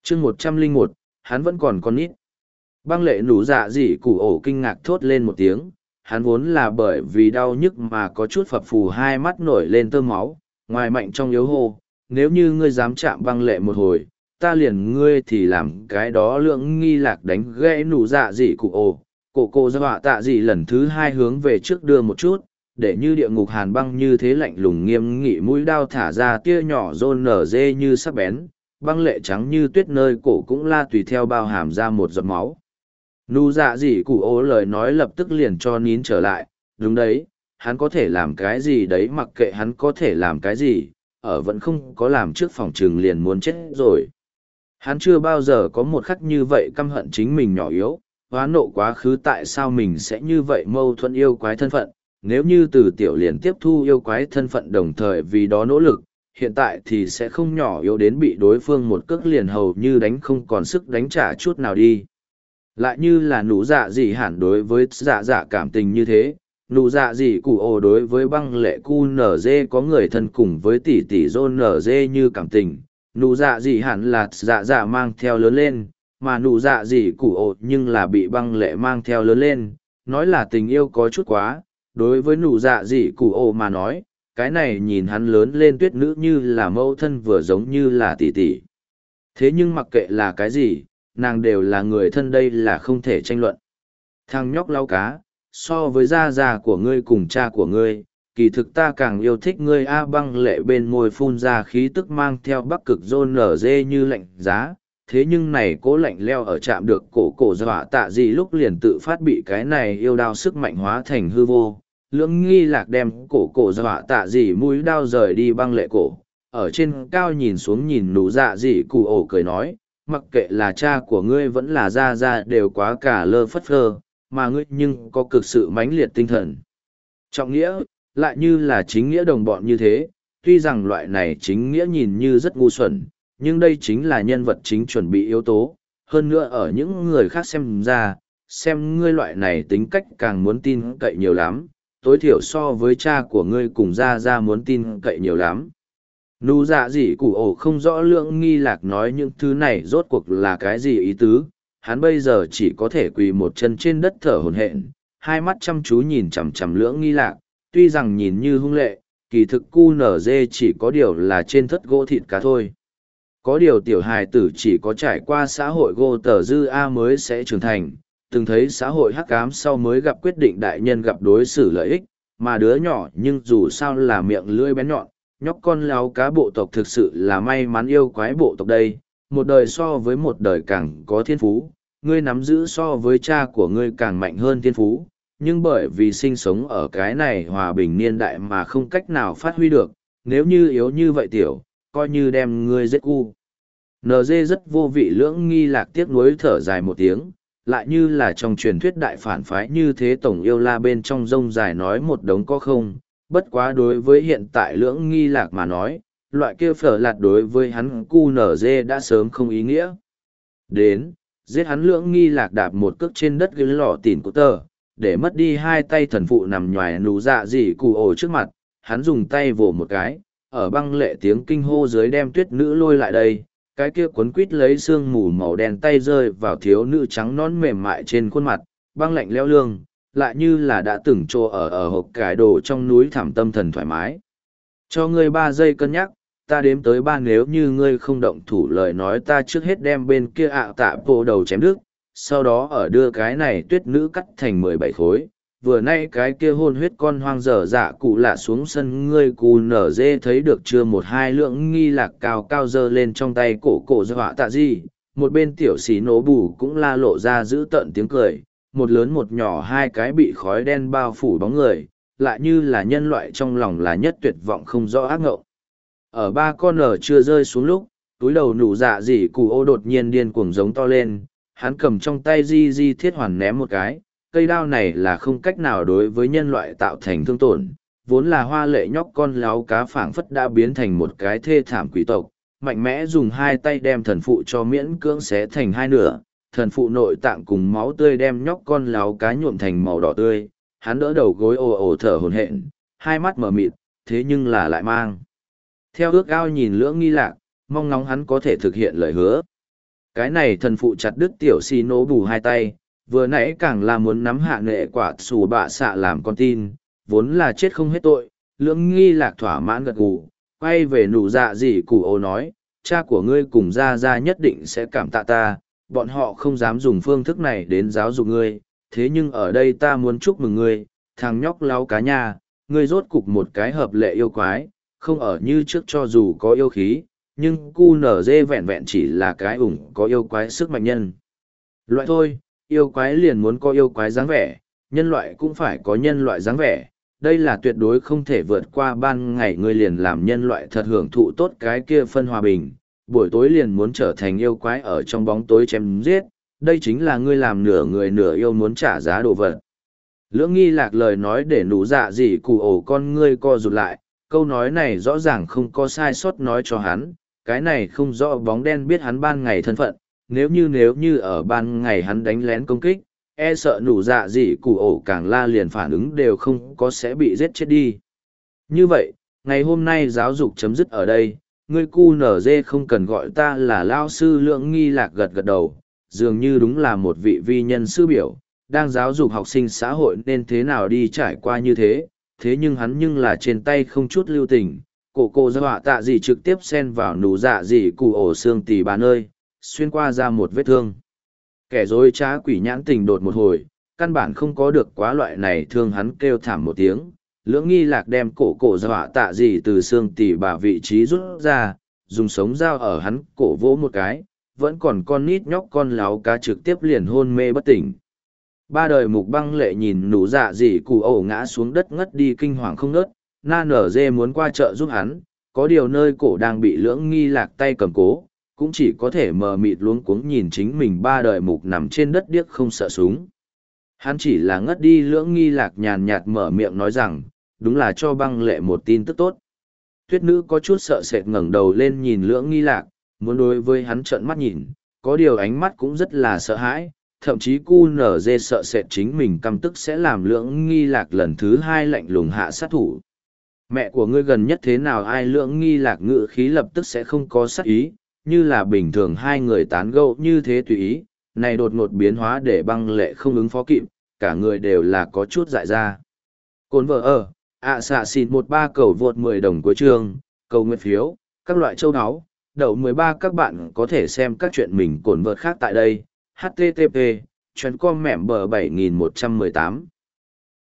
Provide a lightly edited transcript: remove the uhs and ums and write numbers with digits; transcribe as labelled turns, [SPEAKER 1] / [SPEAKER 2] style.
[SPEAKER 1] chương 101, hắn vẫn còn con nít. Băng lệ nủ dạ dị cụ ổ kinh ngạc thốt lên một tiếng, hắn vốn là bởi vì đau nhức mà có chút phập phù hai mắt nổi lên tơ máu, ngoài mạnh trong yếu hô, nếu như ngươi dám chạm băng lệ một hồi, ta liền ngươi thì làm cái đó lượng nghi lạc đánh gãy nủ dạ dị cụ ổ. Cổ dạ tạ dị lần thứ hai hướng về trước đưa một chút, để như địa ngục hàn băng như thế lạnh lùng nghiêm nghị mũi đao thả ra tia nhỏ rôn nở dê như sắc bén, băng lệ trắng như tuyết nơi cổ cũng la tùy theo bao hàm ra một giọt máu. Nụ dạ dị cụ ố lời nói lập tức liền cho nín trở lại, đúng đấy, hắn có thể làm cái gì đấy mặc kệ hắn có thể làm cái gì, ở vẫn không có làm trước phòng trường liền muốn chết rồi. Hắn chưa bao giờ có một khắc như vậy căm hận chính mình nhỏ yếu, hóa nộ quá khứ tại sao mình sẽ như vậy mâu thuẫn yêu quái thân phận, nếu như từ tiểu liền tiếp thu yêu quái thân phận đồng thời vì đó nỗ lực, hiện tại thì sẽ không nhỏ yếu đến bị đối phương một cước liền hầu như đánh không còn sức đánh trả chút nào đi. Lại như là nụ dạ dị hẳn đối với dạ dạ cảm tình như thế, nụ dạ dị cụ ồ đối với băng lệ cu nở dê có người thân cùng với tỷ tỷ dôn nở dê như cảm tình, nụ dạ dị hẳn là dạ dạ mang theo lớn lên, mà nụ dạ dị cụ ồ nhưng là bị băng lệ mang theo lớn lên, nói là tình yêu có chút quá, đối với nụ dạ dị cụ ồ mà nói, cái này nhìn hắn lớn lên tuyết nữ như là mẫu thân vừa giống như là tỷ tỷ. Thế nhưng mặc kệ là cái gì, nàng đều là người thân đây là không thể tranh luận. Thằng nhóc lau cá, so với gia già của ngươi cùng cha của ngươi, kỳ thực ta càng yêu thích ngươi A băng lệ bên môi phun ra khí tức mang theo bắc cực rôn nở dê như lạnh giá. Thế nhưng này cố lạnh leo ở chạm được cổ dọa tạ gì lúc liền tự phát bị cái này yêu đao sức mạnh hóa thành hư vô. Lưỡng nghi lạc đem cổ dọa tạ gì mũi đao rời đi băng lệ cổ. Ở trên cao nhìn xuống nhìn nụ dạ gì cụ ổ cười nói, mặc kệ là cha của ngươi vẫn là gia gia đều quá cả lơ phất phơ, mà ngươi nhưng có cực sự mãnh liệt tinh thần. Trọng nghĩa, lại như là chính nghĩa đồng bọn như thế, tuy rằng loại này chính nghĩa nhìn như rất ngu xuẩn, nhưng đây chính là nhân vật chính chuẩn bị yếu tố, hơn nữa ở những người khác xem ra, xem ngươi loại này tính cách càng muốn tin cậy nhiều lắm, tối thiểu so với cha của ngươi cùng gia gia muốn tin cậy nhiều lắm. Nụ dạ dị cụ ổ không rõ lượng nghi lạc nói những thứ này rốt cuộc là cái gì ý tứ, hắn bây giờ chỉ có thể quỳ một chân trên đất thở hổn hển, hai mắt chăm chú nhìn chằm chằm lưỡng nghi lạc, tuy rằng nhìn như hung lệ, kỳ thực cu nở dê chỉ có điều là trên thất gỗ thịt cá thôi. Có điều tiểu hài tử chỉ có trải qua xã hội gô tờ dư A mới sẽ trưởng thành, từng thấy xã hội hắc ám sau mới gặp quyết định đại nhân gặp đối xử lợi ích, mà đứa nhỏ nhưng dù sao là miệng lưỡi bén nhọn, nhóc con láo cá bộ tộc thực sự là may mắn yêu quái bộ tộc đây, một đời so với một đời càng có thiên phú, ngươi nắm giữ so với cha của ngươi càng mạnh hơn thiên phú, nhưng bởi vì sinh sống ở cái này hòa bình niên đại mà không cách nào phát huy được, nếu như yếu như vậy tiểu, coi như đem ngươi giết cu. NG rất vô vị lưỡng nghi lạc tiếc nuối thở dài một tiếng, lại như là trong truyền thuyết đại phản phái như thế tổng yêu la bên trong rông dài nói một đống có không, bất quá đối với hiện tại lưỡng nghi lạc mà nói, loại kia phở lạt đối với hắn cu nở dê đã sớm không ý nghĩa. Đến, giết hắn lưỡng nghi lạc đạp một cước trên đất ghế lò tỉn của tờ, để mất đi hai tay thần phụ nằm nhòi nụ dạ dị cụ ổ trước mặt, hắn dùng tay vỗ một cái, ở băng lệ tiếng kinh hô dưới đem tuyết nữ lôi lại đây, cái kia quấn quít lấy sương mù màu đen tay rơi vào thiếu nữ trắng nón mềm mại trên khuôn mặt, băng lạnh leo lương, lại như là đã từng trô ở hộp cải đồ trong núi thảm tâm thần thoải mái. Cho ngươi 3 giây cân nhắc, ta đếm tới 3 nếu như ngươi không động thủ lời nói ta trước hết đem bên kia tạ bộ đầu chém đứt, sau đó ở đưa cái này tuyết nữ cắt thành 17 khối. Vừa nay cái kia hôn huyết con hoang dở dạ cụ lạ xuống sân ngươi cù nở dê thấy được chưa một hai lượng nghi lạc cao cao dơ lên trong tay cổ dọa tạ gì, một bên tiểu xí nổ bù cũng la lộ ra giữ tợn tiếng cười, một lớn một nhỏ hai cái bị khói đen bao phủ bóng người, lại như là nhân loại trong lòng là nhất tuyệt vọng không rõ ác ngộng. Ở 3 con nở chưa rơi xuống lúc, túi đầu nụ dạ dị cụ ô đột nhiên điên cuồng giống to lên, hắn cầm trong tay di thiết hoàn ném một cái, cây đao này là không cách nào đối với nhân loại tạo thành thương tổn, vốn là hoa lệ nhóc con láo cá phảng phất đã biến thành một cái thê thảm quỷ tộc, mạnh mẽ dùng hai tay đem thần phụ cho miễn cưỡng xé thành hai nửa, thần phụ nội tạng cùng máu tươi đem nhóc con láo cá nhuộm thành màu đỏ tươi, hắn đỡ đầu gối ồ ồ thở hổn hển, hai mắt mở mịt, thế nhưng là lại mang theo ước ao nhìn lưỡng nghi lạc, mong ngóng hắn có thể thực hiện lời hứa. Cái này thần phụ chặt đứt tiểu xì nổ bù hai tay, vừa nãy càng là muốn nắm hạ nghệ quả xù bạ xạ làm con tin, vốn là chết không hết tội. Lưỡng nghi lạc thỏa mãn gật gù, quay về nụ dạ dị cụ ổ nói, cha của ngươi cùng ra ra nhất định sẽ cảm tạ ta, bọn họ không dám dùng phương thức này đến giáo dục ngươi, thế nhưng ở đây ta muốn chúc mừng ngươi, thằng nhóc láo cá nha, ngươi rốt cục một cái hợp lệ yêu quái, không ở như trước cho dù có yêu khí, nhưng cu nở dê vẹn vẹn chỉ là cái ủng có yêu quái sức mạnh nhân. Loại thôi, yêu quái liền muốn có yêu quái dáng vẻ, nhân loại cũng phải có nhân loại dáng vẻ. Đây là tuyệt đối không thể vượt qua ban ngày ngươi liền làm nhân loại thật hưởng thụ tốt cái kia phân hòa bình, buổi tối liền muốn trở thành yêu quái ở trong bóng tối chém giết, đây chính là ngươi làm nửa người nửa yêu muốn trả giá đồ vật. Lưỡng nghi lạc lời nói để nụ dạ dị cụ ổ con ngươi co rụt lại, câu nói này rõ ràng không có sai sót nói cho hắn, cái này không rõ bóng đen biết hắn ban ngày thân phận, nếu như ở ban ngày hắn đánh lén công kích, e sợ nụ dạ dị cụ ổ càng la liền phản ứng đều không có sẽ bị giết chết đi. Như vậy, ngày hôm nay giáo dục chấm dứt ở đây, ngươi cu nở dê không cần gọi ta là lao sư. Lưỡng nghi lạc gật gật đầu, dường như đúng là một vị vi nhân sư biểu, đang giáo dục học sinh xã hội nên thế nào đi trải qua như thế, thế nhưng hắn nhưng là trên tay không chút lưu tình, cổ ra họa tạ gì trực tiếp xen vào nụ dạ gì cụ ổ xương tỳ bà nơi, xuyên qua ra một vết thương. Kẻ dối trá quỷ nhãn tình đột một hồi, căn bản không có được quá loại này thương hắn kêu thảm một tiếng. Lưỡng nghi lạc đem cổ ra họa tạ gì từ xương tỳ bà vị trí rút ra, dùng sống dao ở hắn cổ vỗ một cái, vẫn còn con nít nhóc con láo cá trực tiếp liền hôn mê bất tỉnh. Ba đời mục băng lệ nhìn nụ dạ dị cụ ổ ngã xuống đất ngất đi kinh hoàng không nớt, na nở dê muốn qua chợ giúp hắn, có điều nơi cổ đang bị lưỡng nghi lạc tay cầm cố, cũng chỉ có thể mờ mịt luống cuống nhìn chính mình ba đời mục nằm trên đất điếc không sợ súng. Hắn chỉ là ngất đi. Lưỡng nghi lạc nhàn nhạt mở miệng nói rằng, đúng là cho băng lệ một tin tức tốt. Tuyết nữ có chút sợ sệt ngẩng đầu lên nhìn lưỡng nghi lạc, muốn đối với hắn trợn mắt nhìn, có điều ánh mắt cũng rất là sợ hãi, thậm chí cu nở dê sợ sệt chính mình căm tức sẽ làm lưỡng nghi lạc lần thứ hai lạnh lùng hạ sát thủ. Mẹ của ngươi gần nhất thế nào? Ai? Lưỡng nghi lạc ngữ khí lập tức sẽ không có sát ý, như là bình thường hai người tán gẫu như thế tùy ý, này đột ngột biến hóa để băng lệ không ứng phó kịp, cả người đều là có chút dại ra. Cồn vợ ở, xạ xịt 13 cầu vượt 10 đồng của chương, cầu nguyện phiếu, các loại châu áo, đậu 13 các bạn có thể xem các chuyện mình cồn vợt khác tại đây, http, chuyến com mẻm bờ 7118.